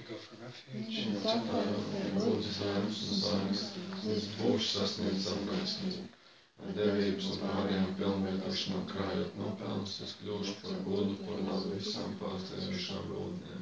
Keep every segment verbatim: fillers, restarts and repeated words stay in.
go for refuge. Lūdzu zēnas un sargas, līdz būšu sasniedz apraisnību. Ar devības un pārējām pilnveidošanā krājot nopelnus, es kļūšu par godu par labu visām pārsteidzošām būtnēm.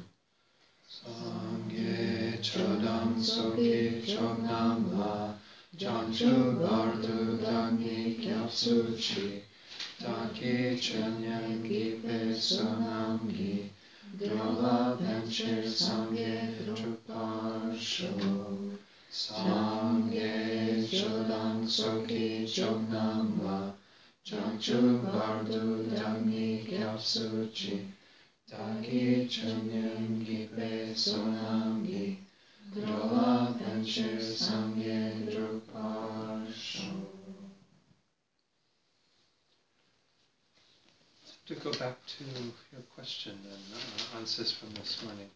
Sangye chodam soki chognam la, Jangchu bardu dangi kyapsuchi, Taki chenyangi pe sonamgi, Drola penche sangye druparsho. Sangye chodam soki chognam la, Jangchu bardu dangi kyapsuchi, Taki chenyangi pe sonamgi, Drola penche sangye druparsho. To go back to your question and uh, answers from this morning.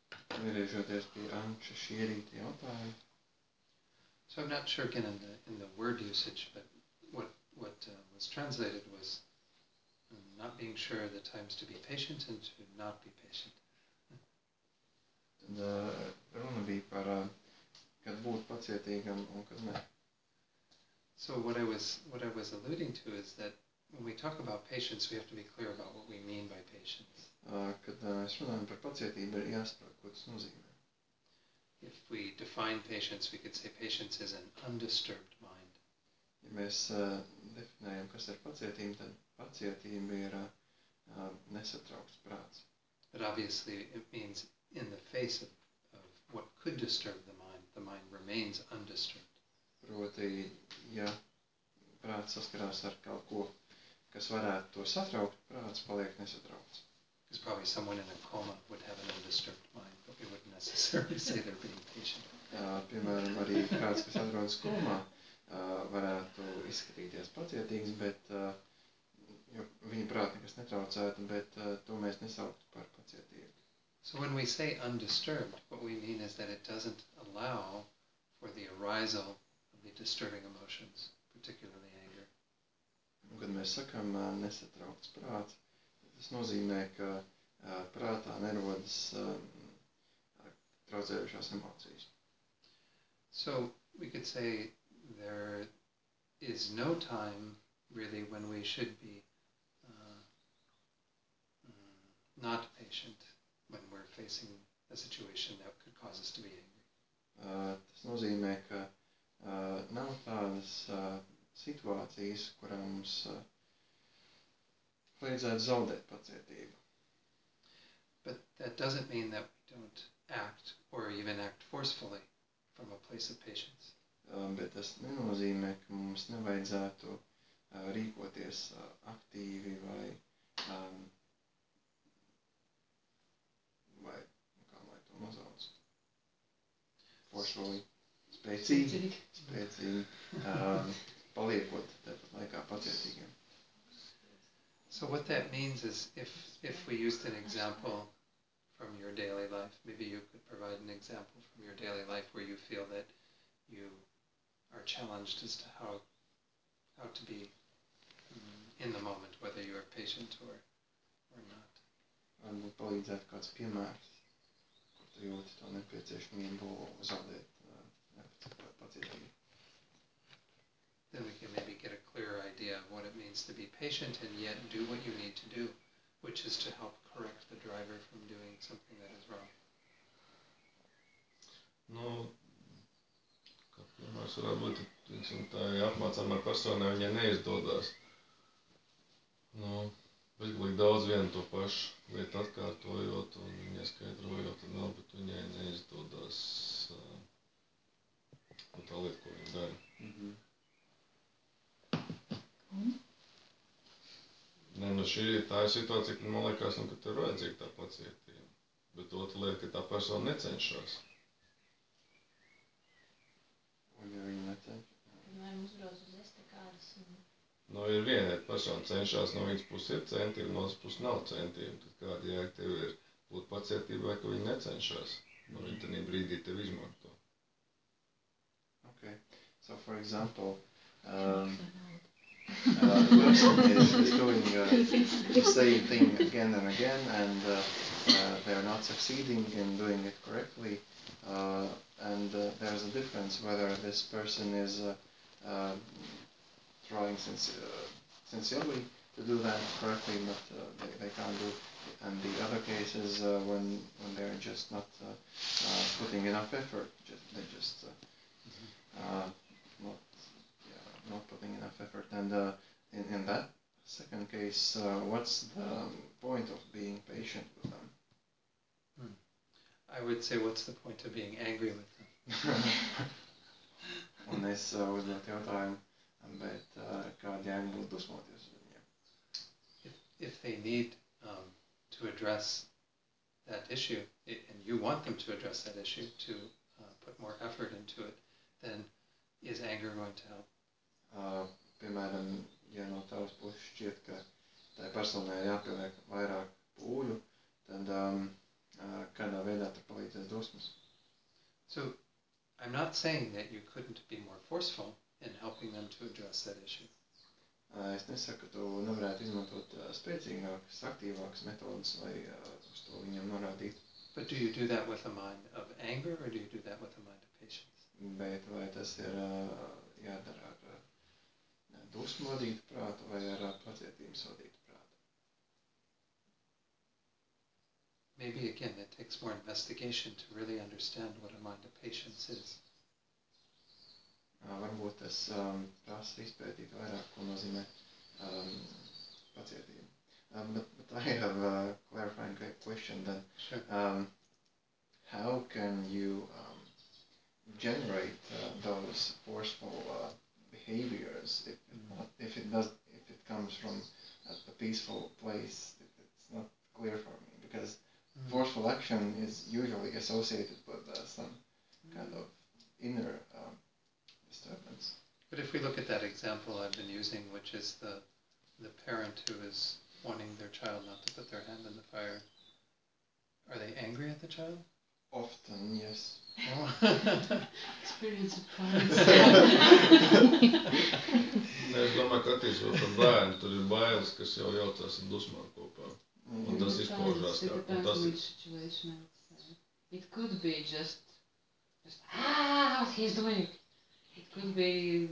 So I'm not sure again in the in the word usage, but what what uh, was translated was um, not being sure the times to be patient and to not be patient. Runa bija par kad būt pacietīgam un kad ne. So what I was what I was alluding to is that when we talk about patience, we have to be clear about what we mean by patience. Kad mēs runājam par pacietību, ir jāsaprot, ko tas nozīmē. If we define patience, we could say patience is an undisturbed mind. Ja mēs uh, definējam, kas ir pacietība, tad pacietība ir uh, nesatraukts prāts. But obviously it means in the face of, of what could disturb the mind, the mind remains undisturbed. Proti, ja prāts saskarās ar kaut ko, kas varētu to satraukt, prāts paliek nesatraukts. Because probably someone in a coma would have an undisturbed mind, but we wouldn't necessarily say they're being patient. Uh, piemēram, arī kāds, kas atrodas komā, uh, varētu izskatīties pacietīgs, bet uh, jo viņa prāta nekas netraucētu, bet uh, to mēs nesauktu par pacietību. So when we say undisturbed, what we mean is that it doesn't allow for the arisal of the disturbing emotions, particularly anger. Un, kad mēs sakam uh, nesatraukts prāts, tas nozīmē, ka uh, prātā nerodas uh, traucējušās emocijas. So we could say there is no time really when we should be uh, mm, not patient when we're facing a situation that could cause us to be angry. Uh, tas nozīmē, ka uh, nav tādas uh, situācijas, kurā mums uh, vajadzētu zaudēt pacietību. But that doesn't mean that we don't act or even act forcefully from a place of patience. Uh, bet tas nenozīmē, ka mums nevajadzētu uh, rīkoties uh, aktīvi vai, um, vai, kā lai to nosauc, foršoli, spēcīgi, spēcīgi, um, paliekot tāpat laikā pacietīgiem. So what that means is if, if we used an example from your daily life, maybe you could provide an example from your daily life where you feel that you are challenged as to how how to be um, in the moment, whether you are patient or or not. Varbūt palīdzētu kāds piemērs, kur tu jūti to nepieciešamību zaudēt uh, pacietību. Then we can maybe get a clearer idea of what it means to be patient and yet do what you need to do, which is to help correct the driver from doing something that is wrong. Nu, kā piemērs varētu būt, teiksim, tā apmācāmā personai viņai neizdodas. Nu, veikli daudz vienu to pašu lietu atkārtojot un viņai skaidrojot, un vēl, bet viņai neizdodas uh, tā lieta, ko viņa dara. Mm-hmm. Mm. Ne, nu šī tā ir situācija, ka man liekas, nu, ka tev ir vajadzīga tā pacietība. Bet otra lieta, ka tā persona necenšas. Un ja viņa necenšas? Vai mums brauc uz estakādas un... Nu, ir viena persona cenšas, no viņas puses ir centieni, no otras puses nav centieni. Tad kāda jēga tev ir būt pacietībai, ka viņi necenšas. No viņi tādā brīdī tev izmanto. Okay. So, for example, um, Uh, the person is, is doing uh, the same thing again and again, and uh, uh, they're not succeeding in doing it correctly. Uh, and uh, there's a difference whether this person is uh, uh, trying since, uh, sincerely to do that correctly, but uh, they, they can't do. And the other cases uh, when when they're just not uh, uh, putting enough effort, just, they just uh, uh, not yeah, not putting enough effort. And uh, in in that second case, uh, what's the um, point of being patient with them? Hmm. I would say, what's the point of being angry with them? Un es uh, uzdot jautājumu, bet uh, kāda jēga būtu dusmoties uz viņiem? If, if they need um, to address that issue, it, and you want them to address that issue, to uh, put more effort into it, then is anger going to help? Uh, piemēram, ja no tavas puses šķiet, ka tai personai jāpieliek vairāk pūļu, tad um, uh, kādā veidā tur palīdzēs dusmas? So I'm not saying that you couldn't be more forceful in helping them to address that issue. Uh, es nesaku, ka tu nevarētu izmantot uh, spēcīgākas, aktīvākas metodas, lai uh, uz to viņam norādītu. But do you do that with a mind of anger, or do you do that with a mind of patience? Bet vai tas ir uh, jādara ar uh, dusmu vadītu prātu vai ar uh, pacietības vadītu prātu? Maybe again it takes more investigation to really understand what a mind of patience is. Uh, varbūt tas um, prasa izpētīt vairāk, ko nozīmē um, pacietība. Um, but, but I have a clarifying question then. Sure. Um, how can you um, generate uh, those forceful uh, behaviors if it, not, if it does if it comes from a, a peaceful place? It, it's not clear for me because mm. forceful action is usually associated with uh, some mm. kind of inner um, disturbance. But if we look at that example I've been using, which is the the parent who is wanting their child not to put their hand in the fire, are they angry at the child? Often, yes. Oh. Experience surprise. Nē, es domāju, ka attiecībā par bērnu tur ir bailes, kas jau jaucās ar dusmām kopā. Un tas izpaužās kā. It depends on which situation, I would say. It could be just, just ah, what he's doing. It could be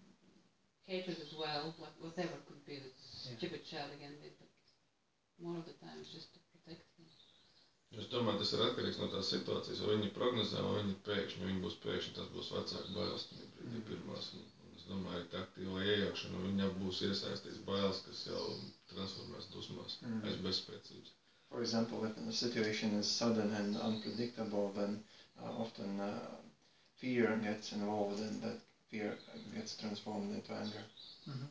hatred as well, what, whatever could be the stupid yeah. child again did, but more of the time it's just to protect him. Es domāju, tas ir atkarīgs no tās situācijas, vai viņi prognozē, vai viņi pēkšņi, viņi būs pēkšņi, tas būs vecāku bailes, tad brīdī pirmās. Un, un es domāju, ka aktīvā iejaukšana, viņa būs iesaistīts bailes, kas jau transformēs dusmās, mm. aiz bezspēcības. For example, if the situation is sudden and unpredictable, then uh, often uh, fear gets involved and that fear gets transformed into anger. Mm-hmm.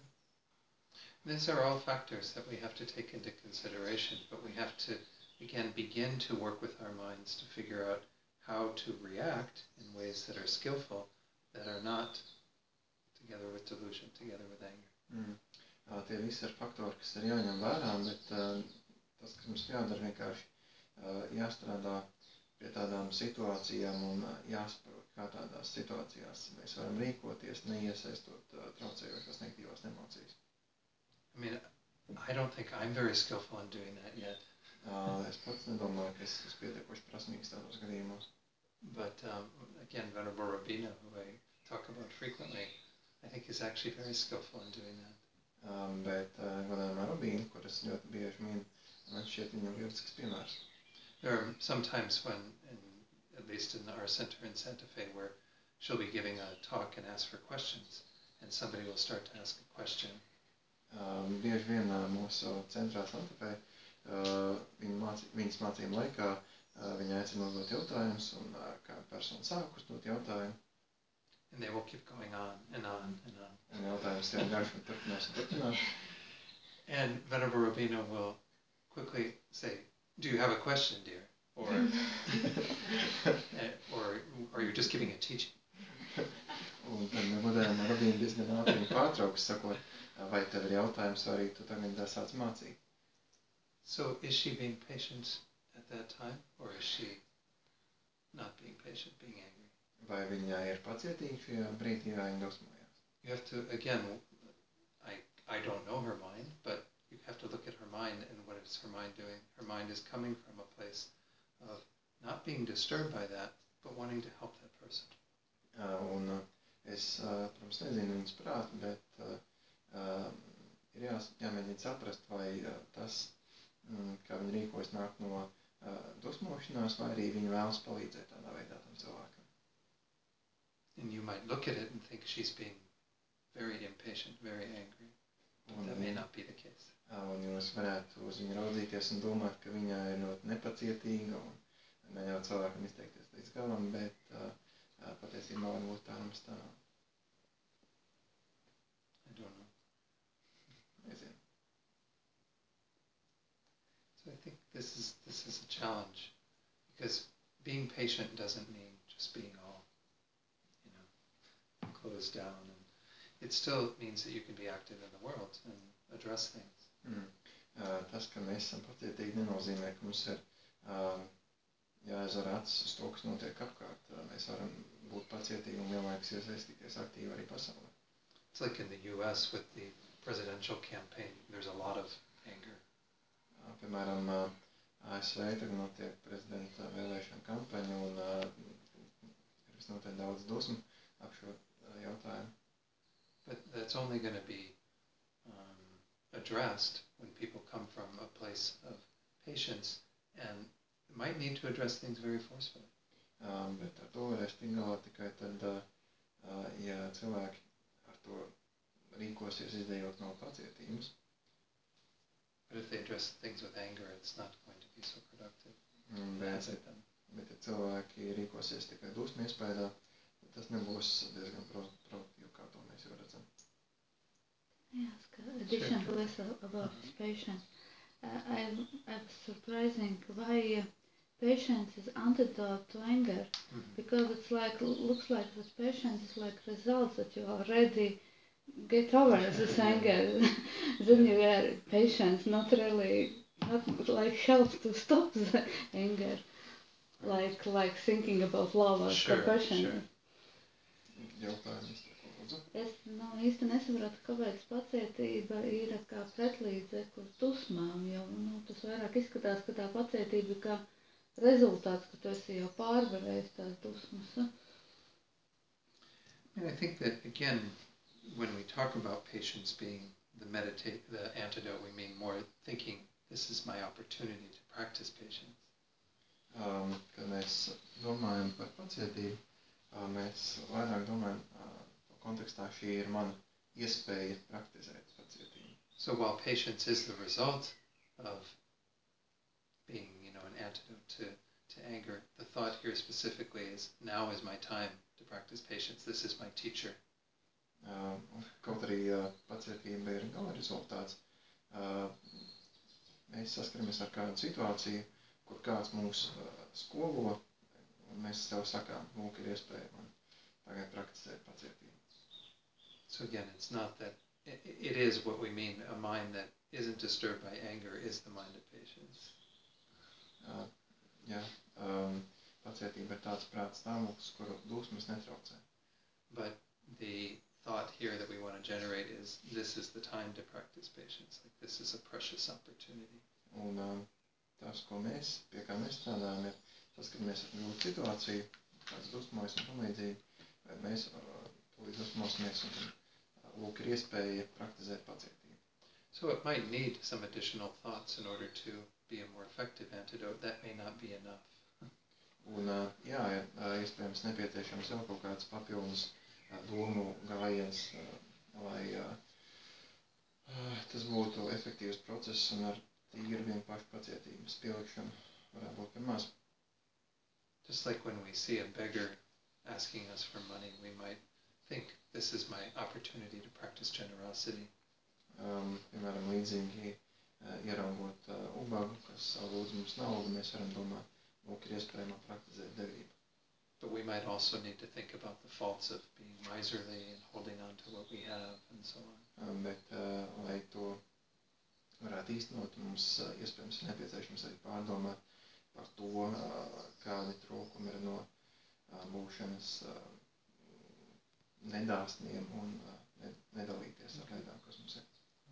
These are all factors that we have to take into consideration, but we have to, again, begin to work with our minds to figure out how to react in ways that are skillful, that are not together with delusion, together with anger. Mm. Uh, tie visi ir faktori, kas ir jāņem vērā, bet uh, tas, kas mums jādara, vienkārši uh, jāstrādā pie tādām situācijām un uh, jāsaprot, kā tādās situācijās mēs varam rīkoties, neiesaistot uh, traucējošās negatīvās emocijas. I mean, I don't think I'm very skillful in doing that yet. Uh, es pats nedomāju, ka es esmu pietiekoši prasmīgs tādos gadījumos. But um, again, Venerable Rabina, who I talk about frequently, I think is actually very skillful in doing that. Um, bet uh, godājumā Rabīna, kur es ļoti bieži minu, man šķiet viņam lielisks piemērs. There are some times when, in, at least in our center in Santa Fe, where she'll be giving a talk and ask for questions, and somebody will start to ask a question. Um, bieži vien uh, mūsu centrā Santa Fe, uh, viņa māci, viņas mācījuma laikā uh, viņa aicina uzdot jautājumus, un uh, kāda persona sāk uzdot jautājumu. And they will keep going on and on and on. Un jautājums tiek garš un turpinās un turpinās. And Venerable Rabina will quickly say, "Do you have a question, dear?" Or, or are you just giving a teaching? Un tad godājumā Rabīna diezgan ātri viņu pārtrauks, sakot, vai tev ir jautājums, vai arī tu tagad sāc mācīt. So is she being patient at that time, or is she not being patient, being angry? Vai viņa ir pacietīga šajā brīdī, vai viņa dusmojās? You have to, again, I, I don't know her mind, but you have to look at her mind and what is her mind doing. Her mind is coming from a place of not being disturbed by that, but wanting to help that person. Uh, un uh, es, uh, protams, nezinu viņas prātu, bet uh, uh, ir jā, jāmēģina saprast, vai uh, tas, mm, kā viņi rīkojas, nāk no uh, dusmošanās, vai arī viņi vēlas palīdzēt tādā veidā tam cilvēkam. And you might look at it and think she's being very impatient, very angry. But that may not be the case. Uh, un jūs varētu uz viņu raudzīties un domāt, ka viņa ir ļoti nepacietīga un neļaut cilvēkam izteikties līdz galam, bet uh, uh, patiesībā varbūt tā nemaz tā nav. I don't know. Nezinu. So I think this is this is a challenge, because being patient doesn't mean just being all, you know, closed down, and it still means that you can be active in the world and address things. Mm. Uh, tas, ka mēs esam pacietīgi, nenozīmē, ka mums ir uh, jāaizver acis uz to, kas notiek apkārt. Uh, mēs varam būt pacietīgi un vienlaikus iesaistīties aktīvi arī pasaulē. It's like in the U S with the presidential campaign, there's a lot of anger. Uh, piemēram, uh, A S V tagad notiek prezidenta vēlēšana kampaņa un uh, ir visnotaļ daudz dusmu ap šo uh, jautājumu. But that's only going to be um, addressed when people come from a place of patience and might need to address things very forcefully. Um, bet ar to varēs tikt galā tikai tad, uh, uh, ja cilvēki ar to rīkosies izdejot no pacietības. But if they address things with anger, it's not going to be so productive. Mm, bet, them. bet ja cilvēki rīkosies tikai dusmu iespējā, tad tas nebūs diezgan produktīvi, kā to mēs jau redzam. Yes, addition to this about his patience, uh, I, I was surprising why uh, patience is antidote to anger, Mm-hmm. because it's like looks like that patience is like results that you already get over this anger. Then you are patience, not really, not like helps to stop the anger, like like thinking about love or Sure, compassion. sure. Jautājums, ko lūdzu? Es nu, īsti nesapratu, kāpēc pacietība ir kā pretlīdzeklis dusmām, jo nu, tas vairāk izskatās, ka tā pacietība kā rezultāts, ka tu esi jau pārvarējis tās dusmas. And I think that, again, when we talk about patience being the meditate, the antidote, we mean more thinking, this is my opportunity to practice patience. Um, kad mēs domājam par pacietību, uh, mēs vairāk domājam uh, kontekstā šī ir mana iespēja praktizēt pacietību. So while patience is the result of being, you know, an antidote to, to anger, the thought here specifically is, now is my time to practice patience. This is my teacher. Uh, kaut arī uh, pacietība ir gala rezultāts. Uh, mēs saskaramies ar kādu situāciju, kur kāds mūs uh, skolo, un mēs sev sakām, lūk, ir iespēja man tagad praktizēt pacietību. So again, it's not that, it, it is what we mean, a mind that isn't disturbed by anger is the mind of patience. Uh, jā, um, pacietība ir tāds prāts stāvoklis, kuru dusmas netraucē. But the thought here that we want to generate is, this is the time to practice patience. Like, this is a precious opportunity. Un uh, tas, ko mēs, pie kā mēs strādājam, ir saskaramies ar grūtu situāciju, kāds dusmojas un tamlīdzīgi, vai mēs uh, tūlīt dusmosimies un uh, lūk, ir iespēja praktizēt pacietību. So it might need some additional thoughts in order to be a more effective antidote. That may not be enough. Un uh, jā, ir uh, iespējams nepieciešams vēl kaut kāds papildus uh, domu gājiens, uh, lai uh, uh, tas būtu efektīvs process un ar tīru vienkārši pacietības pielikšanu varētu būt par maz. Just like when we see a beggar asking us for money, we might think, this is my opportunity to practice generosity. Um, piemēram, līdzīgi uh, ieraugot uh, ubagu, kas lūdz mums naudu, mēs varam domāt, lūk, ir iespējama praktizēt devību. But we might also need to think about the faults of being miserly and holding on to what we have and so on. Um, bet, uh, lai to varētu īstenot, mums uh, iespējams ir nepieciešams arī pārdomāt par to, uh, kādi trūkumi ir no uh, būšanas uh, nedāsniem un uh, nedalīties ar lietām, kas mums ir.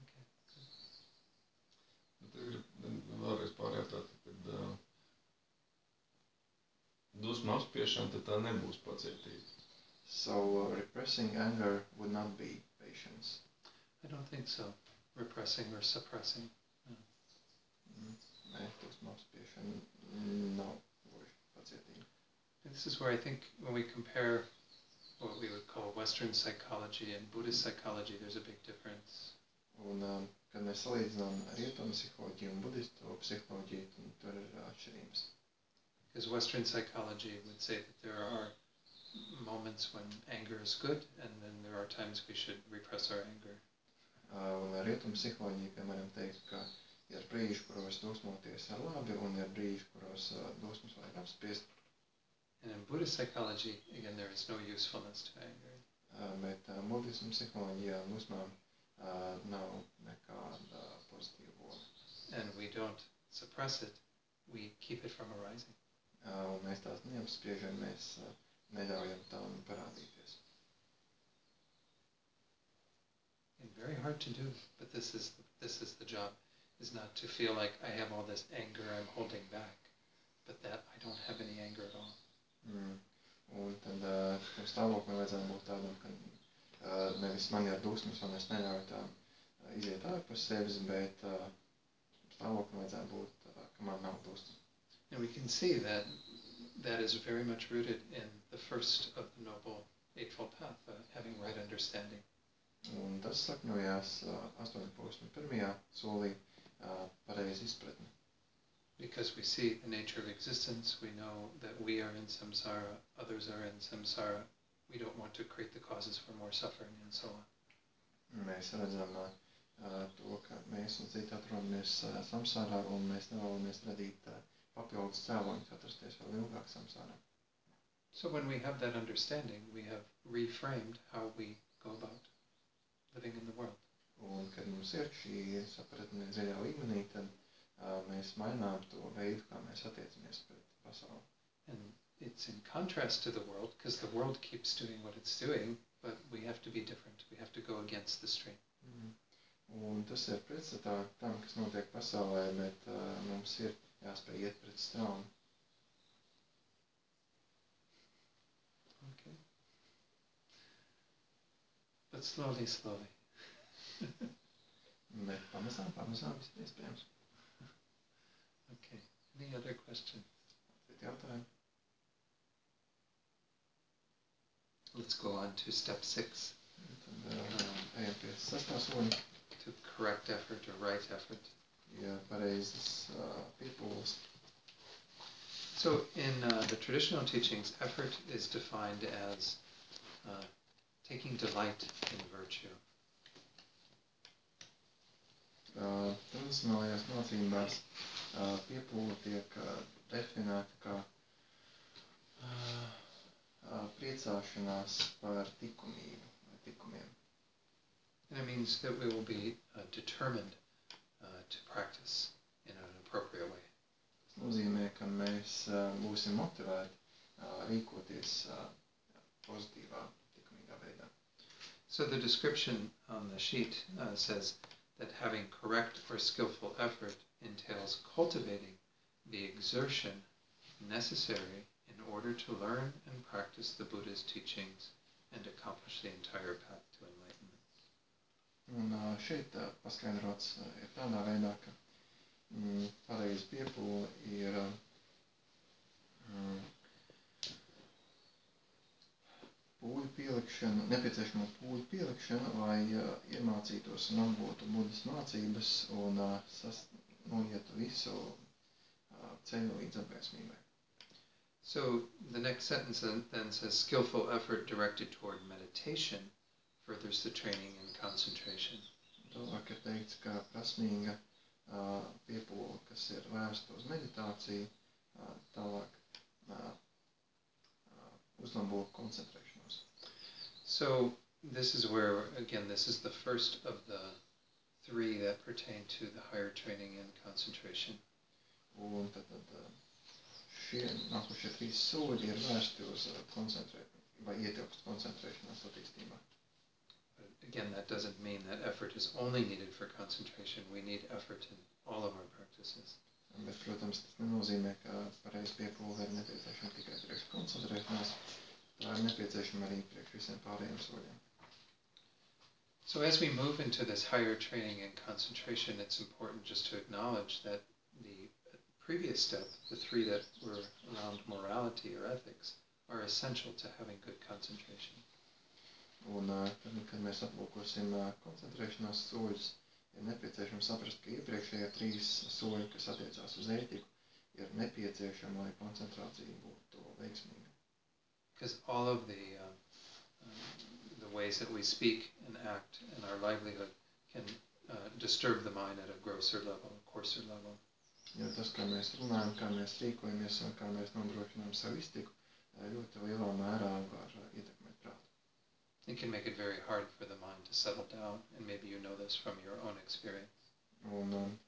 dusmu apspiešana, tad tā nebūs pacietība. So uh, repressing anger would not be patience. I don't think so. Repressing or suppressing. Mm. Nē, dusmu apspiešana nav gluži pacietība. This is where I think when we compare what we would call Western psychology and Buddhist psychology, there's a big difference. Un, um, kad mēs salīdzinām rietumu psiholoģiju un budistu psiholoģiju, tad tur ir atšķirības. Because Western psychology would say that there are moments when anger is good, and then there are times we should repress our anger. Uh, un rietumu psiholoģija, piemēram, teikt, ka ir brīži, kuros dusmoties ir labi, un ir brīži, kuros uh, dusmas vajag apspiest. And in Buddhist psychology, again, there is no usefulness to anger. Uh, bet uh, budismu psiholoģijā dusmām uh, nav nekāda pozitīva loma. And we don't suppress it, we keep it from arising. Uh, un mēs tās neapspiežam, mēs uh, neļaujam tām parādīties. And very hard to do, but this is this is the job, is not to feel like I have all this anger I'm holding back, but that I don't have any anger at all. Mm. Un tad uh, tam stāvoklim vajadzētu būt tādam, ka uh, nevis man ir dusmas, un es neļauju tām uh, iziet ārpus sevis, bet uh, stāvoklim vajadzētu būt, uh, ka man nav dusmas. And we can see that that is very much rooted in the first of the Noble Eightfold Path, uh, having right understanding. Un tas sakņojās uh, astoņu posmu pirmajā solī uh, pareizi izpratni. Because we see the nature of existence, we know that we are in samsara, others are in samsara. We don't want to create the causes for more suffering and so on. Mēs redzam uh, to, ka mēs un citi atrodamies uh, samsārā, un mēs nevēlamies radīt uh, papildus cēloņus atrasties vēl ilgāk samsārā. So when we have that understanding, we have reframed how we go about living in the world. Un kad mums ir šī sapratne dziļā līmenī, tad uh, mēs mainām to veidu, kā mēs attiecamies pret pasauli. And it's in contrast to the world, because the world keeps doing what it's doing, but we have to be different. We have to go against the stream. Mm. Un tas ir pretstatā tam, kas notiek pasaulē, bet uh, mums ir jāspēj iet pret straumu. Okay. But slowly, slowly. Bet pamazām, pamazām viss ir iespējams. Okay. Any other questions? Bet jautājumi? Let's go on to step six. Tad uh, ejam pie sastā soļa. To correct effort or right effort. Ja pareizes uh, piepūles. So in uh, the traditional teachings, effort is defined as uh, taking delight in virtue. Uh, tradicionālajās mācībās uh, piepūle tiek uh, definēta kā uh, uh, priecāšanās par likumību vai likumiem. And it means that we will be uh, determined uh, to practice in an appropriate way. Tas nozīmē, ka mēs uh, būsim motivēti uh, rīkoties uh, pozitīvā, likumīgā veidā. So the description on the sheet uh, says that having correct or skillful effort entails cultivating the exertion necessary in order to learn and practice the Buddha's teachings and accomplish the entire path to enlightenment. Un uh, šeit uh, paskaidrots uh, ir tādā veidā, ka mm, pareizi piepūle ir uh, mm, pūļu pielikšana, nepieciešamo pūļu pielikšana, lai uh, iemācītos un apgūtu budas mācības un uh, sas, noietu visu uh, ceļu līdz atgaismībai. So the next sentence then, then says skillful effort directed toward meditation furthers the training and concentration. Tālāk ir teikts, ka prasmīga uh, piepūle, kas ir vērsta uz meditāciju, uh, tālāk uh, uh, uzlabo koncentrēšanos. So this is where, again, this is the first of the three that pertain to the higher training and concentration. Un tad, tad uh, šie nākošie trīs soļi ir vērsti uz uh, koncentrēšanu vai ietilpst koncentrēšanās attīstībā. But again, that doesn't mean that effort is only needed for concentration. We need effort in all of our practices. Bet, protams, tas nenozīmē, ka pareizi piepūle ir nepieciešama tikai priekš koncentrēšanās. Tā ir nepieciešama arī priekš visiem pārējiem soļiem. So as we move into this higher training and concentration, it's important just to acknowledge that the previous step, the three that were around morality or ethics, are essential to having good concentration. Un tad, kad mēs aplūkosim koncentrēšanās soļus, ir nepieciešams saprast, ka iepriekšējie trīs soļi, kas attiecās uz ētiku, ir nepieciešami, lai koncentrācija būtu veiksmīga. Because all of the um, um, the ways that we speak and act in our livelihood can uh, disturb the mind at a grosser level, a coarser level. Jo tas, kā mēs runājam, kā mēs rīkojamies un kā mēs nodrošinām savu iztiku, ļoti lielā mērā var ietekmēt prātu. It can make it very hard for the mind to settle down, and maybe you know this from your own experience. Un,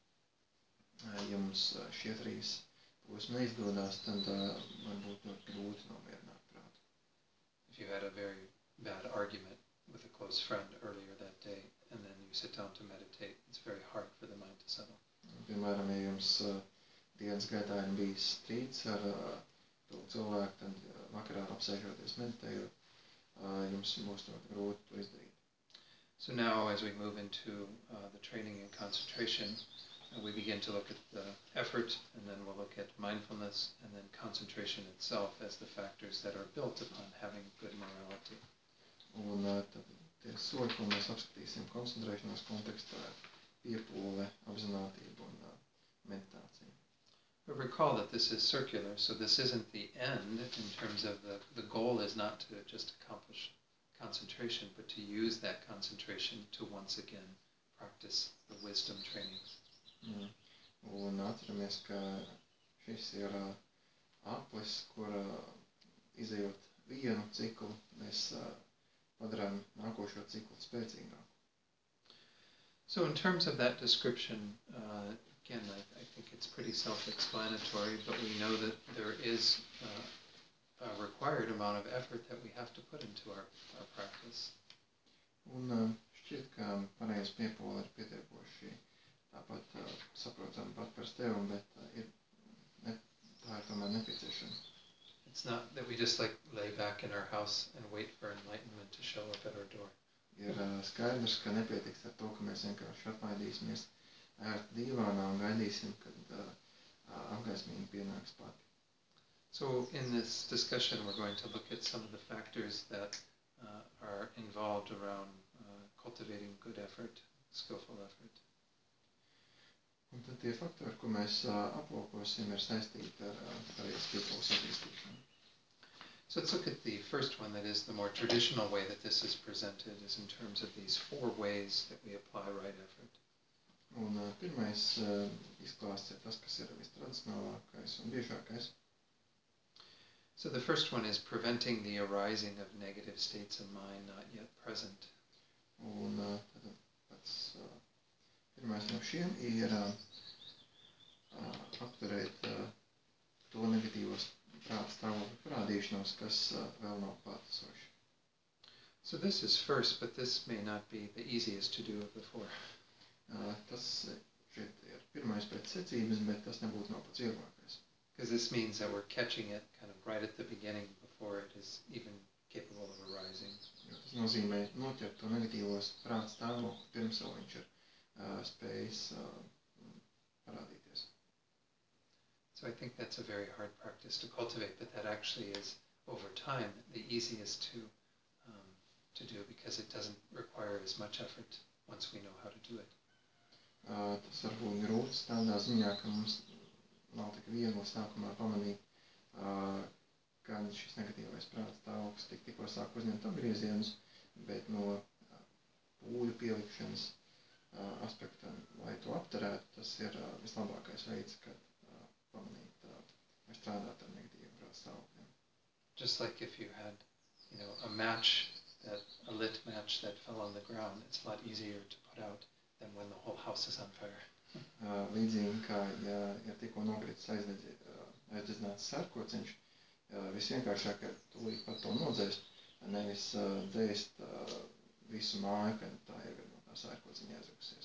ja mums šie trīs posmi neizdodas, tad var būt ļoti grūti nomierināt prātu. If you had a very bad argument with a close friend earlier that day, and then you sit down to meditate, it's very hard for the mind to settle. Piemēram, ja jums dienas gaitā ir bijis strīds ar to cilvēku, tad vakarā apsēžoties meditējot, jums būs ļoti grūti to izdarīt. So now, as we move into uh, the training and concentration, uh, we begin to look at the effort, and then we'll look at mindfulness, and then concentration itself as the factors that are built upon having good morality. Un tad tie soļi, ko mēs apskatīsim koncentrēšanās kontekstā, piepūle, apzinātība un meditācija. But recall that this is circular, so this isn't the end in terms of the, the goal is not to just accomplish concentration, but to use that concentration to once again practice the wisdom trainings. Mm. Un atceramies, ka šis ir uh, aplis, kur uh, izejot vienu ciklu, mēs uh, padarām nākošo ciklu spēcīgāku. So in terms of that description, uh, again, I, I think it's pretty self-explanatory, but we know that there is uh, a required amount of effort that we have to put into our, our practice. Un uh, šķiet, ka pareiz piepūle ir pietiekoši tāpat uh, saprotam pat par sevi, bet uh, ir, ne, tā ir tomēr nepieciešama. It's not that we just like lay back in our house and wait for enlightenment to show up at our door. Ir uh, skaidrs, ka nepietiks ar to, ka mēs vienkārši atlaidīsimies ērt dīvānā un gaidīsim, kad uh, apgaismīgi pienāks pati. So in this discussion, we're going to look at some of the factors that uh, are involved around uh, cultivating good effort, skillful effort. Un tad tie faktori, ko mēs uh, aplūkosim, ir saistīti ar uh, pareizes piepūles attīstīšanu. So let's look at the first one, that is the more traditional way that this is presented, is in terms of these four ways that we apply right effort. Un uh, pirmais uh, izklāsts ir tas, kas ir vistradicionālākais un biežākais. So the first one is preventing the arising of negative states of mind not yet present. Un uh, tad pats uh, pirmais no šiem ir uh, uh, apturēt uh, to negatīvos prāta stāvokļu parādīšanos, kas uh, vēl nav klātesoši. So this is first, but this may not be the easiest to do of the four. Uh, tas šeit ir pirmais pēc secības, bet tas nebūtu nav pats vieglākais. Because this means that we're catching it kind of right at the beginning before it is even capable of arising. Jo tas nozīmē noķert to negatīvos prāta stāvokli pirms vēl viņš ir uh, spējis uh, parādīties. So I think that's a very hard practice to cultivate, but that actually is, over time, the easiest to um, to do because it doesn't require as much effort once we know how to do it. Uh, tas varbūt grūts tādā ziņā, ka mums nav tik viegli sākumā pamanīt, uh, kad šis negatīvais prāta stāvoklis tik tikko sāk uzņemt apgriezienus, bet no uh, pūļu pielikšanas uh, aspekta, lai to apturētu, tas ir uh, vislabākais veids, kad uh, pamanīt uh, vai strādāt ar negatīviem prāta stāvokļiem. Just like if you had, you know, a match, that a lit match that fell on the ground, it's a lot easier to put out than when the whole house is on fire. Uh, līdzīgi kā, ja ir tikko nokritis aizdedzināts sērkociņš, uh, visvienkāršāk ir tūlīt par to nodzēst, nevis uh, dzēst uh, visu māju, kad tā ir no tā sērkociņa aizaugusies.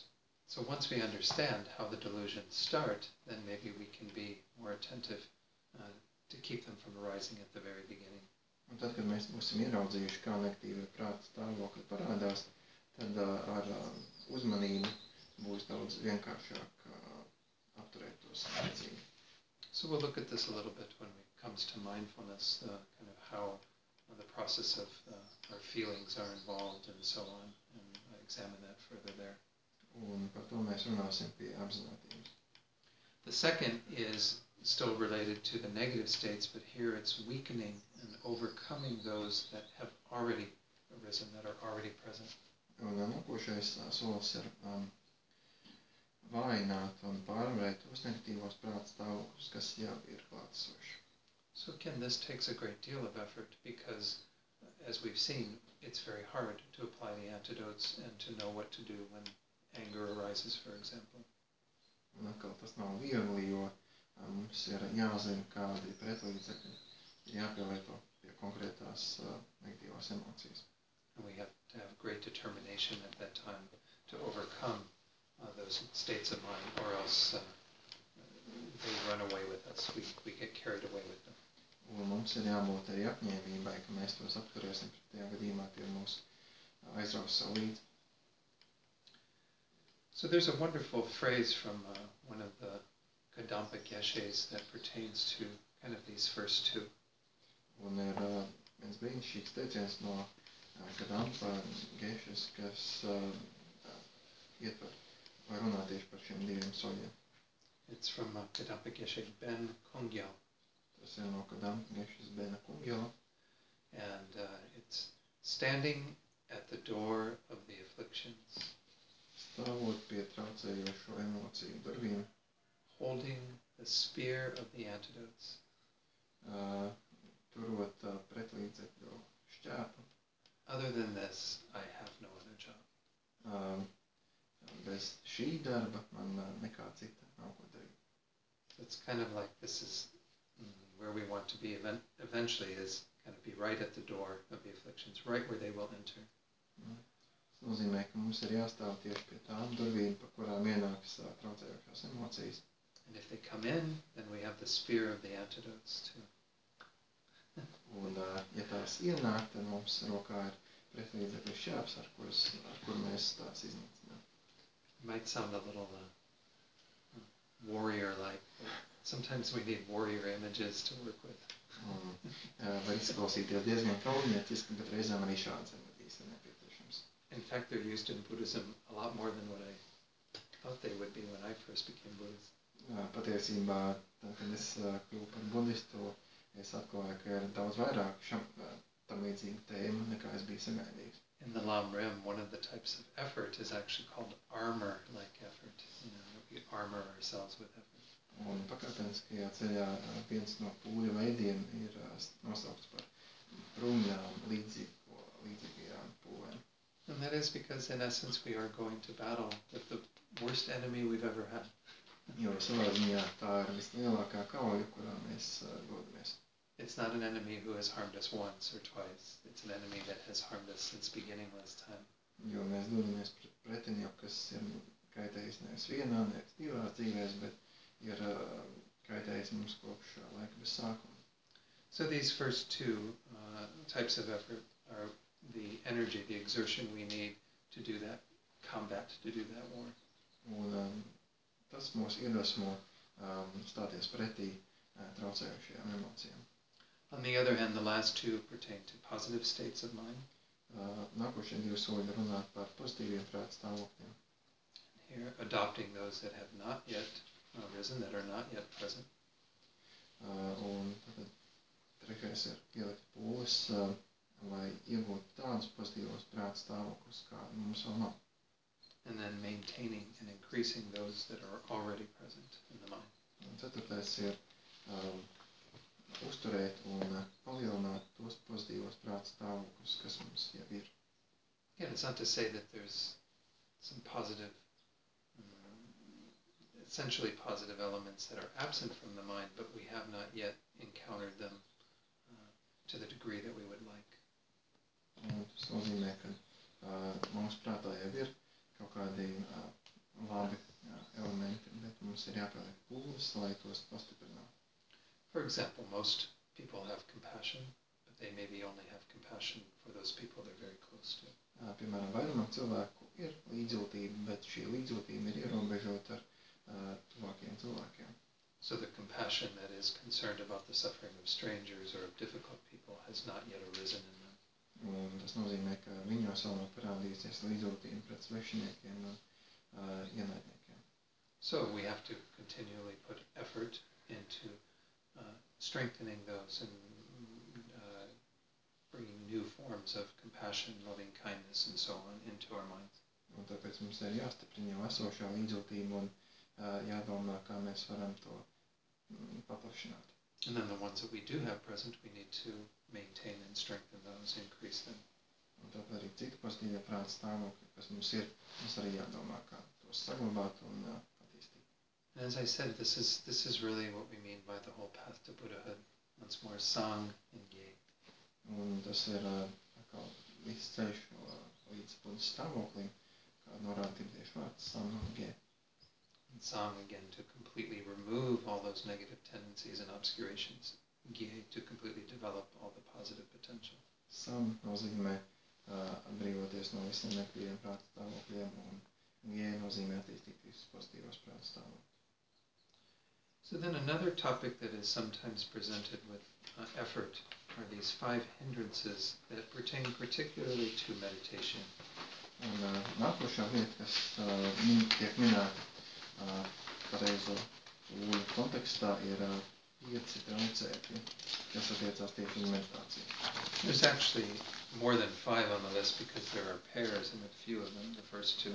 So once we understand how the delusions start, then maybe we can be more attentive uh, to keep them from arising at the very beginning. Un tad, kad mēs būsim ieraudzījuši, kā negatīvie prāta stāvokļi parādās, tad uh, ar uh, uzmanību būs daudz vienkāršāk uh, apturēt tos necīgi. So we'll look at this a little bit when it comes to mindfulness, uh, kind of how uh, the process of uh, our feelings are involved and so on, and uh, examine that further there. Un par to mēs runāsim pie apzinātības. The second is still related to the negative states, but here it's weakening and overcoming those that have already arisen, that are already present. Un uh, nākošais uh, solis ir um, vājināt un pārvarēt tos negatīvos prāta stāvokļus, kas jau ir klātesoši. So again, this takes a great deal of effort because, as we've seen, it's very hard to apply the antidotes and to know what to do when anger arises, for example. Un atkal tas nav viegli, jo uh, mums ir jāzina, kādi pretlīdzekļi ir jāpielieto pie konkrētās uh, negatīvās emocijas. And we have to have great determination at that time to overcome uh, those states of mind, or else uh, they run away with us. We, we get carried away with them. Un mums ir jābūt arī apņēmībai, ka mēs tos apturēsim, pretējā gadījumā tie mūs aizraus savu līdzi. So there's a wonderful phrase from uh, one of the Kadampa Geshes that pertains to kind of these first two. Un ir uh, viens brīnišķīgs teiciens no uh, Kadampa Gešas, kas uh, uh, ietver vai runā tieši par šiem diviem soļiem. It's from uh, Kadampa Geshe Ben Kungyal. Tas ir no Kadampa Gešas Bena Kungjala. And uh, it's standing at the door of the afflictions, Stāvot pie traucējošo emociju durvīm, holding the spear of the antidotes, uh, turot uh, pretlīdzekļu šķēpu. other than this, I have no other job. Uh, bez šī darba man uh, nekā cita nav ko darīt. So it's kind of like this is mm, where we want to be event- eventually is kind of be right at the door of the afflictions, right where they will enter. Mm. Tas nozīmē, ka mums ir jāstāv tieši pie tām durvīm, pa kurām ienāks uh, traucējošās emocijas. And if they come in, then we have the spear of the antidotes too. Un, uh, ja tās ienāk, tad mums rokā ir pretlīdzekļu šķēps, ar, kuras, ar kur mēs tās iznīcinām. It might sound a little uh, warrior-like, but sometimes we need warrior images to work with. Un, uh, var izklausīties diezgan kaujinieciski, bet reizēm arī šāds emocijas ir nepieciešams. In fact, they're used in Buddhism a lot more than what I thought they would be when I first became Buddhist. Uh, patiesībā, tad, kad es uh, kļuvu par budistu, es atklāju, ka ir daudz vairāk šam, uh, tam līdzīgu tēmu, nekā es biju sagaidījis. In the Lam Rim, one of the types of effort is actually called armor-like effort. You know, that we armor ourselves with effort. Un pakāpeniskajā ceļā uh, viens no pūļu veidiem ir uh, nosaukts par bruņām līdzīgo, līdzīgajām pūlēm. And that is because, in essence, we are going to battle with the worst enemy we've ever had. Jo savā ziņā tā ir vislielākā kauja, kurā mēs uh, dodamies. It's not an enemy who has harmed us once or twice. It's an enemy that has harmed us since beginningless time. Jo mēs dodamies pret pretinieku, kas ir kaitējis nevis vienā, nevis divās dzīvēs, bet ir uh, kaitējis mums kopš uh, laika bez sākuma. So these first two uh, types of effort are the energy, the exertion we need to do that combat, to do that war. Un um, tas mūs iedvesmo um, stāties pretī uh, traucējošajām emocijām. On the other hand, the last two pertain to positive states of mind. Uh, nākošie divi soļi runā par pozitīviem prāta stāvokļiem. Here, adopting those that have not yet arisen, that are not yet present. Uh, un tātad trešais ir pielikt pūles, uh, lai iegūtu tādus pozitīvos prāta stāvokļus, kādi mums vēl nav. And then maintaining and increasing those that are already present in the mind. Un ceturtais ir um, uzturēt un uh, palielināt tos pozitīvos prāta stāvokļus, kas mums jau ir. Again, it's not to say that there's some positive, um, essentially positive elements that are absent from the mind, but we have not yet encountered them uh, to the degree that we would like. Un tas nozīmē, ka uh, mums prātā jau ir kaut kādi uh, labi mums ir jāpieliek pūles, lai tos pastiprinātu. For example, most people have compassion, but they maybe only have compassion for those people they're very close to. Uh, piemēram, vairumam cilvēku ir līdzjūtība, bet šī līdzjūtība ir ierobežota ar uh, tuvākiem cilvēkiem. So the compassion that is concerned about the suffering of strangers or of difficult people has not yet arisen in them. Un tas nozīmē, ka viņos vēl nav parādījusies līdzjūtība pret svešiniekiem un uh, ienaidniekiem. So we have to continually put effort into uh, strengthening those and uh, bringing new forms of compassion, loving kindness, and so on into our minds. Un tāpēc mums ir jāstiprina jau esošā līdzjūtība un uh, jādomā, kā mēs varam to mm, paplašināt. And then the ones that we do have present, we need to maintain and strengthen those, increase them. Un tad arī citi pozitīvie prāta stāvokļi, kas mums ir, mums arī jādomā, kā tos saglabāt un uh, attīstīt. And as I said, this is this is really what we mean by the whole path to Buddhahood. Once more, Sang and Ye. Un tas ir uh, atkal viss ceļš uh, līdz Buddhas stāvoklim, kā norāda tibetiešu vārds Sang un Ge. And Sang again to completely remove all those negative tendencies and obscurations. Ge to completely develop all the positive potential. Sang nozīmē uh, atbrīvoties no visiem negatīviem prāta stāvokļiem, un Ge nozīmē attīstīt visus pozitīvos prāta stāvokļus. So then another topic that is sometimes presented with uh, effort are these five hindrances that pertain particularly to meditation. Un uh, nākošā lieta, kas uh, min, tiek minēta uh, pareizo lūļu kontekstā, ir uh, pieci traucēkļi, kas attiecās tieši uz meditāciju. There's actually more than five on the list because there are pairs in a few of them, the first two.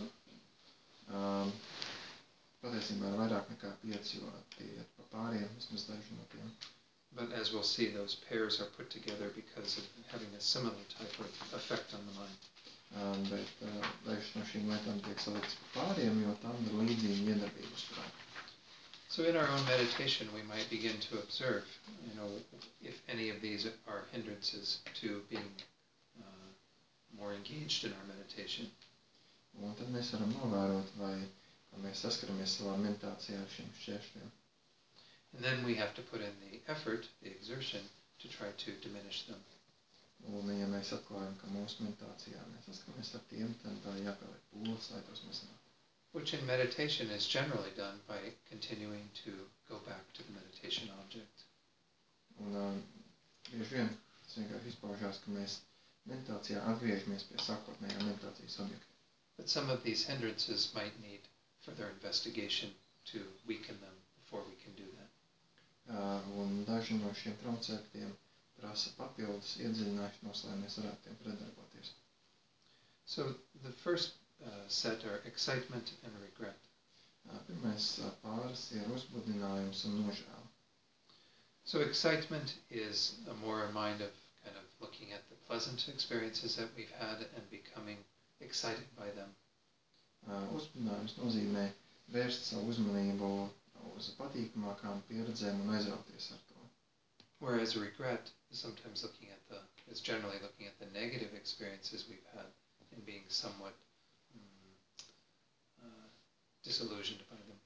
Um, patiesībā ir vairāk nekā pieci, jo tie ir pa pāriem, vismaz daži no tiem. But as we'll see, those pairs are put together because of having a similar type of effect on the mind. Um, bet uh, dažas no šīm lietām tiek saliktas pa pāriem, jo tam ir līdzīgi iedarbība uz prātu. So in our own meditation, we might begin to observe, you know, if any of these are hindrances to being uh, more engaged in our meditation. Un tad mēs varam novērot, vai mēs saskaramies savā meditācijā ar šiem šķēršļiem. And then we have to put in the effort, the exertion, to try to diminish them. Un, ja mēs atklājam, ka mūsu meditācijā mēs saskaramies ar tiem, tad uh, jāpieliek pūles, lai tos mazinātu. Which in meditation is generally done by continuing to go back to the meditation object. Un uh, bieži vien tas vienkārši izpaužās, ka mēs meditācijā atgriežamies pie sākotnējā meditācijas objekta. But some of these hindrances might need further investigation to weaken them before we can do that. Uh, un daži no šiem traucēkļiem prasa papildus iedziļināšanos, lai mēs varētu tiem predarboties. So the first uh, set are excitement and regret. Uh, pirmais uh, pāris ir uzbudinājums un nožēla. So excitement is a more a mind of kind of looking at the pleasant experiences that we've had and becoming excited by them. Uh, uzbudinājums nozīmē vērst savu uzmanību uz patīkamākām pieredzēm un aizrauties ar to. Whereas regret is sometimes looking at the, is generally looking at the negative experiences we've had and being somewhat mm, uh, disillusioned by them.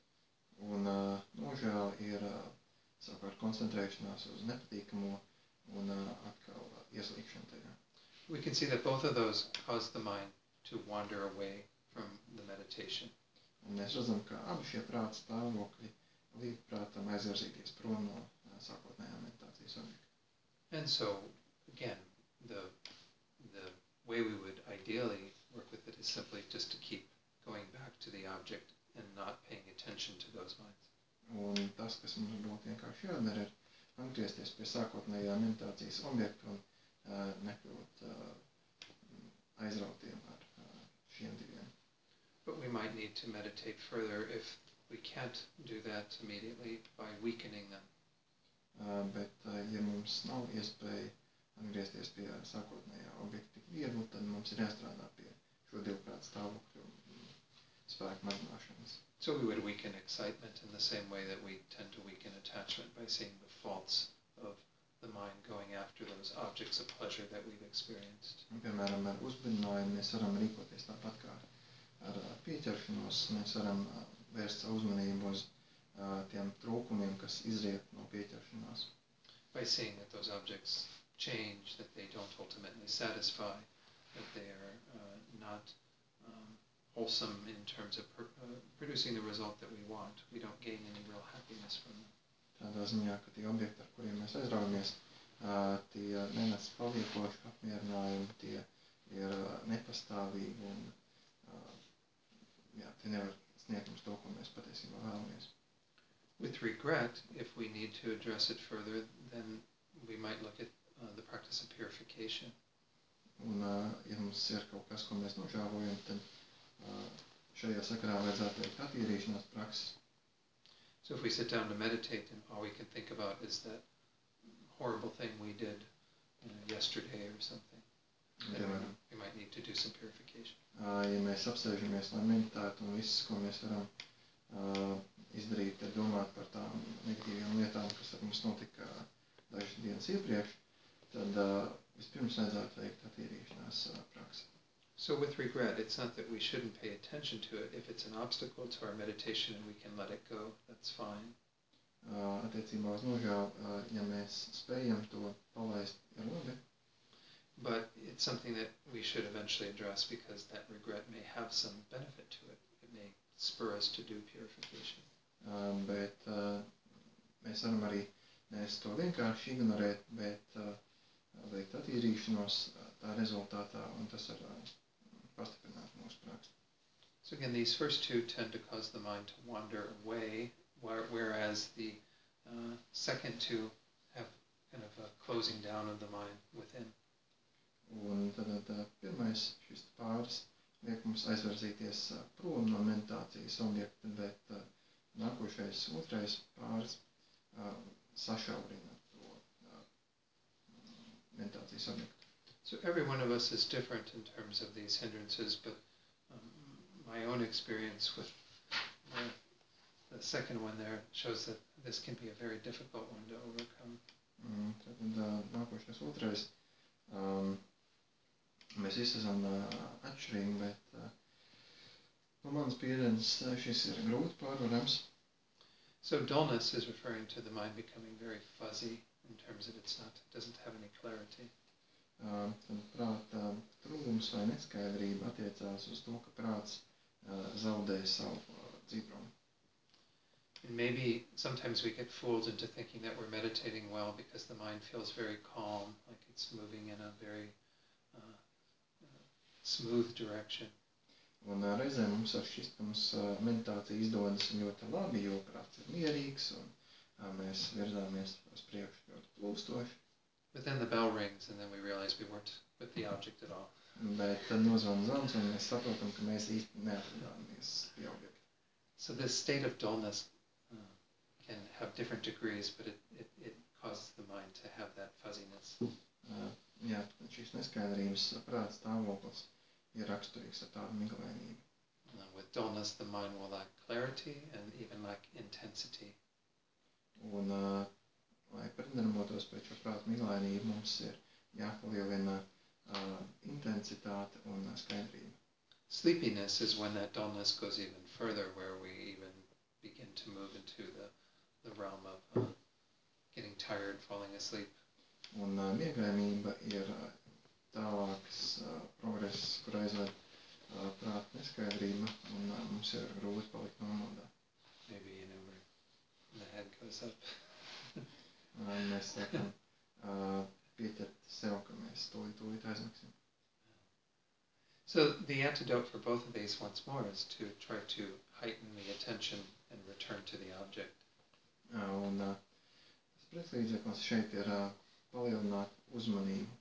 Un uh, nožēla ir uh, savukārt koncentrēšanās uz nepatīkamo un uh, atkal uh, ieslīgšanu tajā. We can see that both of those cause the mind to wander away from the meditation. Un mēs redzam, ka abi šie prāta stāvokļi liek prātam aizvirzīties prom no uh, sākotnējā meditācijas objekta. And so, again, the, the way we would ideally work with it is simply just to keep going back to the object and not paying attention to those minds. Un tas, kas mums būtu vienkārši jādara, ir atgriezties pie sākotnējā meditācijas objekta un uh, nekļūt uh, aizrautiem ar uh, šiem diviem. But we might need to meditate further if we can't do that immediately by weakening them. Uh, bet, uh, ja mums nav iespēja atgriezties pie sākotnējā objekta tik viegli, tad mums ir jāstrādā pie šo divu prāta stāvokļu spēku mazināšanas. So we would weaken excitement in the same way that we tend to weaken attachment by seeing the faults of the mind going after those objects of pleasure that we've experienced. Un, piemēram, ar uzbudinājumu mēs varam rīkoties tāpat kā ar pieķeršanos. Mēs varam vērst savu uzmanību uz uh, tiem trūkumiem, kas izriet no pieķeršanās. By seeing that those objects change, that they don't ultimately satisfy, that they are uh, not um, wholesome in terms of per, uh, producing the result that we want. We don't gain any real happiness from them. Tādā ziņā, ka tie objekti, ar kuriem mēs aizraujamies, uh, tie nenes paliekošu apmierinājumu, tie ir uh, nepastāvīgi un uh, jā, tie nevar sniegt mums to, ko mēs patiesībā vēlamies. With regret, if we need to address it further, then we might look at uh, the practice of purification. Un, uh, ja mums ir kaut kas, ko mēs nožēlojam, tad uh, šajā sakarā vajadzētu veikt attīrīšanās praksi. So if we sit down to meditate and all we can think about is that horrible thing we did you know, yesterday or something, then Jā, we, we might need to do some purification. uh, ja mēs apsēžamies, lai meditētu, un viss, ko mēs varam uh, izdarīt, ir domāt par tām negatīvām lietām, kas ar mums notika dažas dienas iepriekš, tad uh, vispirms vajadzētu veikt attīrīšanās uh, praksi. So with regret, it's not that we shouldn't pay attention to it. If it's an obstacle to our meditation and we can let it go, that's fine. Uh, attiecībā uz nožēlu, uh, ja mēs spējam to palaist, ir labi. But it's something that we should eventually address because that regret may have some benefit to it. It may spur us to do purification. Uh, bet uh, mēs varam arī nevis to vienkārši ignorēt, bet uh, veikt attīrīšanos uh, tā rezultātā, un tas var uh, pastiprināt mūsu praksi. So again, these first two tend to cause the mind to wander away, whereas the uh, second two have kind of a closing down of the mind within. Un tad, tad pirmais šis pāris liek mums aizvirzīties uh, prom no meditācijas objekta, bet uh, nākošais otrais pāris uh, sašaurina to uh, meditācijas objektu. So every one of us is different in terms of these hindrances, but um, my own experience with the, the second one there shows that this can be a very difficult one to overcome. Mm, tad uh, nākošais otrais. Um, mēs visi esam uh, atšķirīgi, bet uh, no manas pieredzes uh, šis ir grūti pārvarams. So dullness is referring to the mind becoming very fuzzy in terms of it's not, it doesn't have any clarity. Uh, tad prāta trūkums vai neskaidrība attiecās uz to, ka prāts uh, zaudē savu uh, dzīvrumu. And maybe sometimes we get fooled into thinking that we're meditating well because the mind feels very calm, like it's moving in a very uh, uh, smooth direction. Un uh, reizēm mums var šķist, ka mums uh, meditācija izdodas ļoti labi, jo prāts ir mierīgs un uh, mēs virzāmies uz priekšu ļoti plūstoši. But then the bell rings and then we realize we weren't with the object at all. Bet tad nozvan zvans un mēs saprotam, ka mēs īsti neatradāmies pie objekta. So this state of dullness uh, can have different degrees, but it, it, it causes the mind to have that fuzziness. Uh, jā, šīs neskaidrības prāta stāvoklis ir raksturīgs ar tādu miglainību. Uh, with dullness, the mind will lack clarity and even lack intensity. Un, uh, lai pretdarbotos pret šo prāta miglainību, mums ir jāpalielina uh, intensitāte un uh, skaidrība. Sleepiness is when that dullness goes even further, where we even begin to move into the, the realm of uh, getting tired, falling asleep. Un uh, miegainība ir uh, tālāks uh, progress, kur aizved uh, prāta neskaidrība, un uh, mums ir grūti palikt nomodā. Maybe, you know, where the head goes up. Uh, mēs sākam uh, pieķert sev, ka mēs tūlīt, tūlīt aizmigsim. So the antidote for both of these once more is to try to heighten the attention and return to the object. Uh, un uh, tas pretlīdzeklis šeit ir uh, palielināt uzmanību.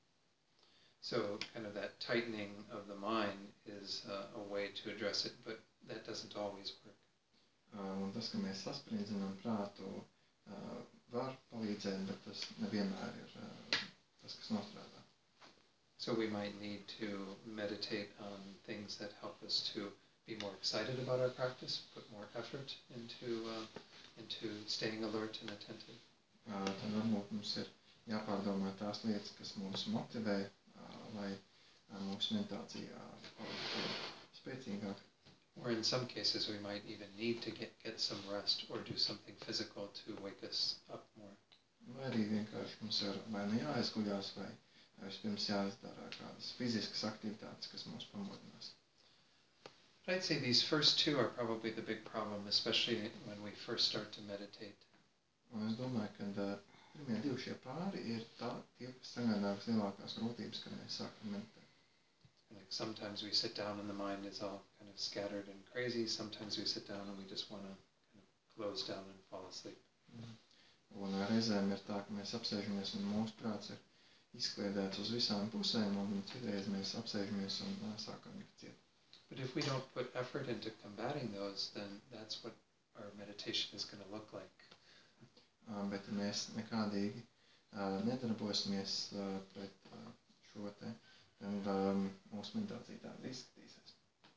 So kind of that tightening of the mind is uh, a way to address it, but that doesn't always work. Uh, un tas, ka mēs saspringzinām prātu, uh, var palīdzēt, bet tas nevienmēr ir uh, tas, kas nostrādā. So we might need to meditate on things that help us to be more excited about our practice, put more effort into uh, into staying alert and attentive. Uh, tad varbūt mums ir jāpārdomā tās lietas, kas mūs motivē, uh, lai uh, mūsu meditācijā paliktu spēcīgāk. Or in some cases we might even need to get, get some rest or do something physical to wake us up more. Vai arī vienkārši mums ir vai nu jāaizguļās, vai vispirms jāizdara kādas fiziskas aktivitātes, kas mūs pamodinās. But I'd say these first two are probably the big problem, especially when we first start to meditate. Un es domāju, ka uh, pirmie divi šie pāri ir tā, tie, kas sagādā vislielākās grūtības, kad mēs sākam meditēt. Like sometimes we sit down and the mind is all kind of scattered and crazy. Sometimes we sit down and we just want to kind of close down and fall asleep. Mm. Un reizēm ir tā, ka mēs apsēžamies un mūsu prāts ir izkliedēts uz visām pusēm, un citreiz mēs apsēžamies un uh, sākam ciet. But if we don't put effort into combating those, then that's what our meditation is going to look like. Uh, bet ja mēs nekādīgi uh, nedarbosimies uh, pret uh, šo te, tad um, mūsu meditācija tāda izskatīsies.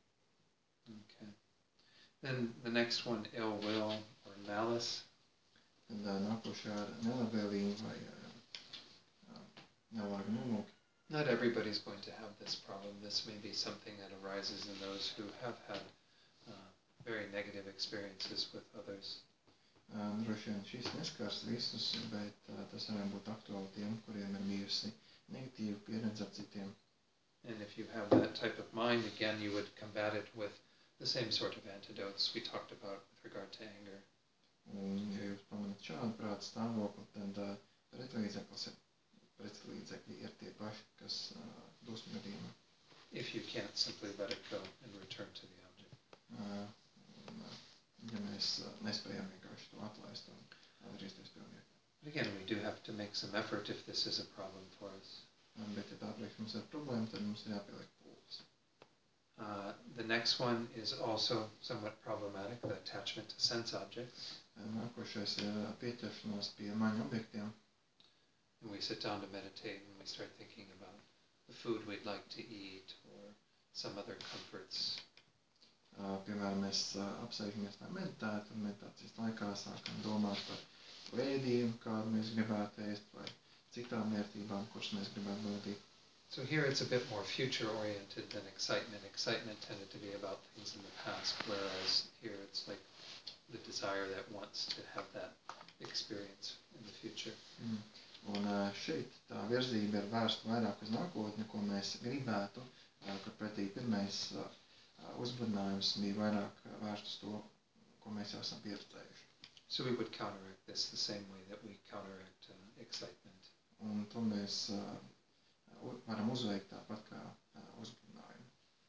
Okay. Then the next one, ill will or malice. Tad uh, nākošā ir nelabvēlība vai uh, uh, nelāga nolūki. Not everybody's going to have this problem. This may be something that arises in those who have had uh, very negative experiences with others. Uh, droši vien šis neskars visus, bet uh, tas var būt aktuāli tiem, kuriem ir bijusi negatīva pieredze ar citiem. And if you have that type of mind, again, you would combat it with the same sort of antidotes we talked about with regard to anger. Un, ja jūs pamanat šādu prāta stāvokli, tad uh, pretlīdzeklis ir, pretlīdzekļi ir tie paši, kas uh, dusmu gadījumā. If you can't simply let it go and return to the object. Uh, un, uh, ja mēs uh, nespējam vienkārši to atlaist un atgriezties pie objekta. But again, we do have to make some effort if this is a problem for us. Um, bet, ja tā priekš mums ir problēma, tad mums ir jāpieliek pūles. Uh, the next one is also somewhat problematic, the attachment to sense objects. Uh, nākošais ir uh, pieķeršanās pie maņu objektiem. And we sit down to meditate and we start thinking about the food we'd like to eat or some other comforts. Uh, piemēram, mēs uh, apsēžamies, lai meditētu, un meditācijas laikā sākam domāt par vēdiem, kādu mēs gribētu ēst, vai citām vērtībām, kuras mēs gribētu baudīt. So here it's a bit more future-oriented than excitement. Excitement tended to be about things in the past, whereas here it's like the desire that wants to have that experience in the future. Mm. Un uh, šeit tā virzība ir vērsta vairāk uz nākotni, ko mēs gribētu, uh, kad pretī pirmais uh, uzbudinājums bija vairāk uh, vērsts uz to, ko mēs jau esam pieredzējuši. So we would counteract this the same way that we counteract uh, excitement. Un to mēs uh, varam uzveikt tāpat kā uh, uzbudinājumu.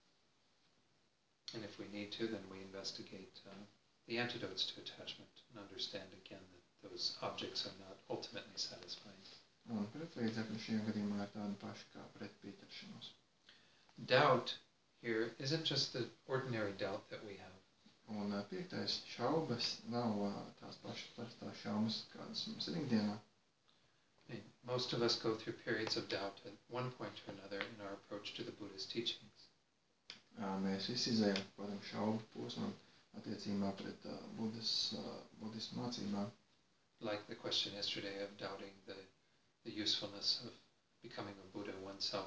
And if we need to, then we investigate uh, the antidotes to attachment and understand again that those objects are not ultimately satisfying. Un pretlīdzekļi šajā gadījumā ir tādi paši kā pret pieķeršanos. Doubt here isn't just the ordinary doubt that we have. Un uh, piektais šaubas nav uh, tās pašas parastās šaubas, kādas mums ir ikdienā. I mean, most of us go through periods of doubt at one point or another in our approach to the Buddha's teachings. Uh, mēs visi izējām par kādam šaubu posmam attiecībā pret uh, Budas, uh, budismu mācībām. Like the question yesterday of doubting the, the usefulness of becoming a Buddha oneself,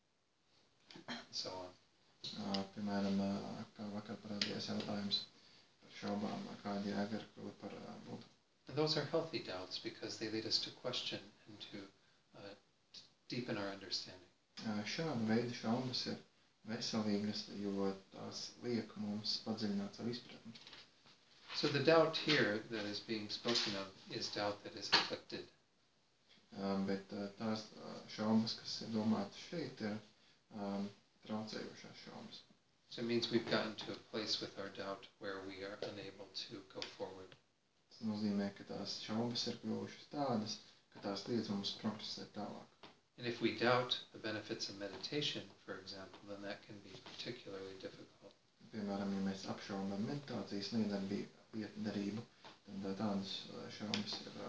and so on. Uh, piemēram, uh, kā vakar parādījās jautājums par šaubām, kāda jēga ir kļūt par uh, Budu. And those are healthy doubts because they lead us to question and to uh, deepen our understanding. Uh, šāda veida šaubas ir veselīgas, jo tās liek mums padziļināt savu izpratni. So the doubt here that is being spoken of is doubt that is afflicted. Uh, bet uh, tās uh, šaubas, kas ir domātas šeit, ir um, traucējošās šaubas. So it means we've gotten to a place with our doubt where we are unable to go forward. Tas nozīmē, ka tās šaubas ir kļuvušas tādas, ka tās liedz mums progresēt tālāk. And if we doubt the benefits of meditation, for example, then that can be particularly difficult. Piemēram, ja mēs apšaubām meditācijas lietderību, tad tādas šaubas ir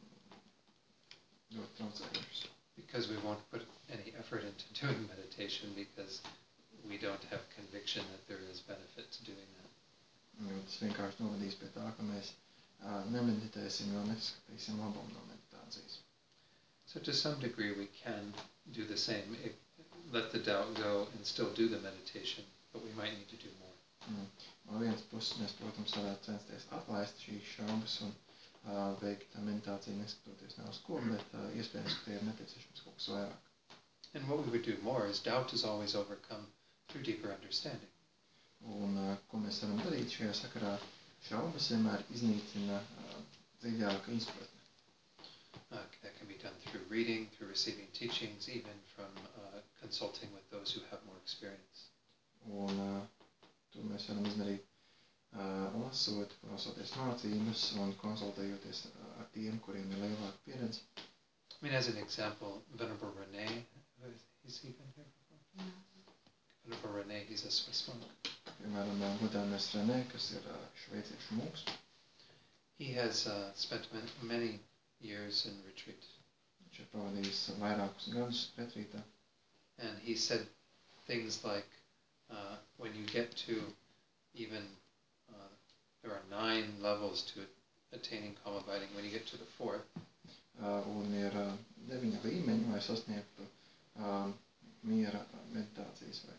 ļoti traucējošas. Because we won't put any effort into doing meditation because we don't have conviction that there is benefit to doing that. Jo tas vienkārši novadīs pie tā, ka mēs uh, nemeditēsim, jo neskatīsim labumu no meditācijas. So to some degree we can do the same, if, let the doubt go and still do the meditation, but we might need to do more. Mm. No vienas puses mēs, protams, varētu censties atlaist šīs šaubas un uh, veikt meditāciju neskatoties ne uz ko, bet uh, iespējams, ka tie ir nepieciešams kaut kas vairāk. And what we would do more is doubt is always overcome through deeper understanding. Un uh, ko mēs varam darīt šajā sakarā? Šaubas vienmēr iznīcina uh, dziļāka izpratne. Uh, that can be done through reading, through receiving teachings, even from uh, consulting with those who have more experience. Un uh, to mēs varam izdarīt uh, lasot, klausoties mācības un konsultējoties uh, ar tiem, kuriem ir lielāka pieredze. I mean, as an example, Venerable Rene, has he been here before? No. Venerable Rene, he's a Swiss monk. Piemēram, godāmies Renē, kas ir uh, šveiciešu mūks. He has uh, spent many years in retreat. Viņš ir pavadījis vairākus gadus retrītā. And he said things like, uh, when you get to even, uh, there are nine levels to attaining calm abiding. When you get to the fourth, uh, un ir uh, deviņi līmeņi, lai sasniegtu uh, miera meditācijas vai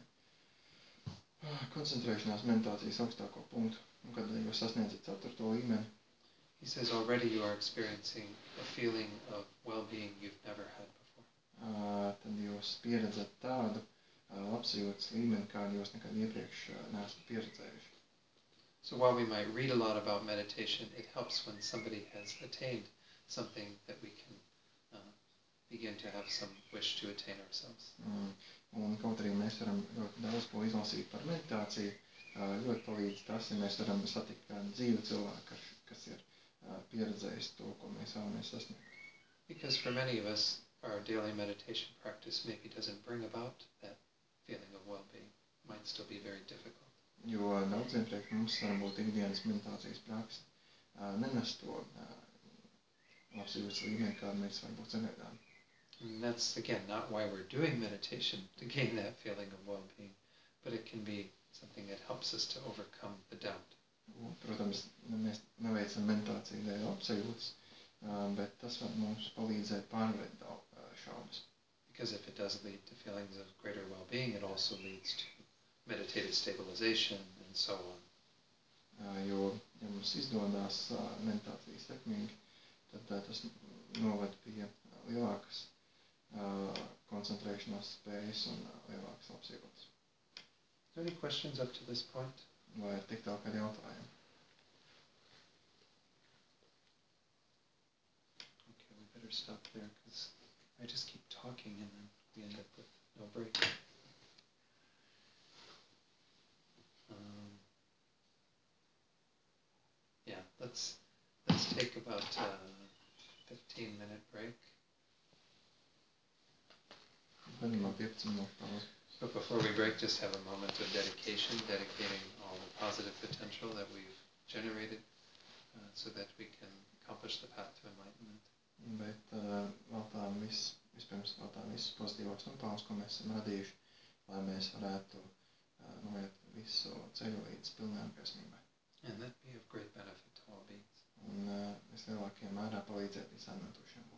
uh, koncentrēšanās meditācijas augstāko punktu. Un kad jūs sasniedzat ceturto līmeni, he says already you are experiencing a feeling of well-being you've never had before. Uh, tad jūs pieredzat tādu uh, labsajūtas līmeni, kādu jūs nekad iepriekš uh, neesat pieredzējuši. So while we might read a lot about meditation, it helps when somebody has attained something that we can uh, begin to have some wish to attain ourselves. Mm. Un kaut arī mēs varam ļoti daudz ko izlasīt par meditāciju, uh, ļoti palīdz tas, ja mēs varam satikt kādu dzīvu cilvēku, kas ir uh, pieredzējis to, ko mēs vēlamies sasniegt. Because for many of us, our daily meditation practice maybe doesn't bring about that feeling of well-being. It might still be very difficult. Jo daudziem priekš mums varbūt ikdienas meditācijas praksa uh, nenes to uh, labsajūtas līmeni, kādu mēs varbūt sagaidām. And that's, again, not why we're doing meditation, to gain that feeling of well-being, but it can be something that helps us to overcome the doubt. Un, protams, mēs neveicam meditāciju dēļ labsajūtas, uh, bet tas var mums palīdzēt pārvarēt uh, šaubas. Because if it does lead to feelings of greater well-being, it also leads to meditative stabilization and so on. Uh, jo, ja mums izdodās uh, meditācija sekmīgi, tad uh, tas noved pie uh, lielākas uh, koncentrēšanās spējas un uh, lielākas labsajūtas. Are there any questions up to this point? Vai ir tik tālu kādi jautājumi? Okay, we better stop there because I just keep talking and then we end up with no break. Um, yeah, let's let's take about a fifteen minute break. Paņemam piecpadsmit minūšu pauzi. But before we break, just have a moment of dedication, dedicating all the positive potential that we've generated uh, so that we can accomplish the path to enlightenment. Bet uh, veltām viss, vispirms veltām visus pozitīvos nopelnus, ko mēs esam radījuši, lai mēs varētu uh, noiet visu ceļu līdz pilnai apgaismībai. And that be of great benefit to all beings. Un uh, vislielākajā mērā palīdzēt visām notošiem.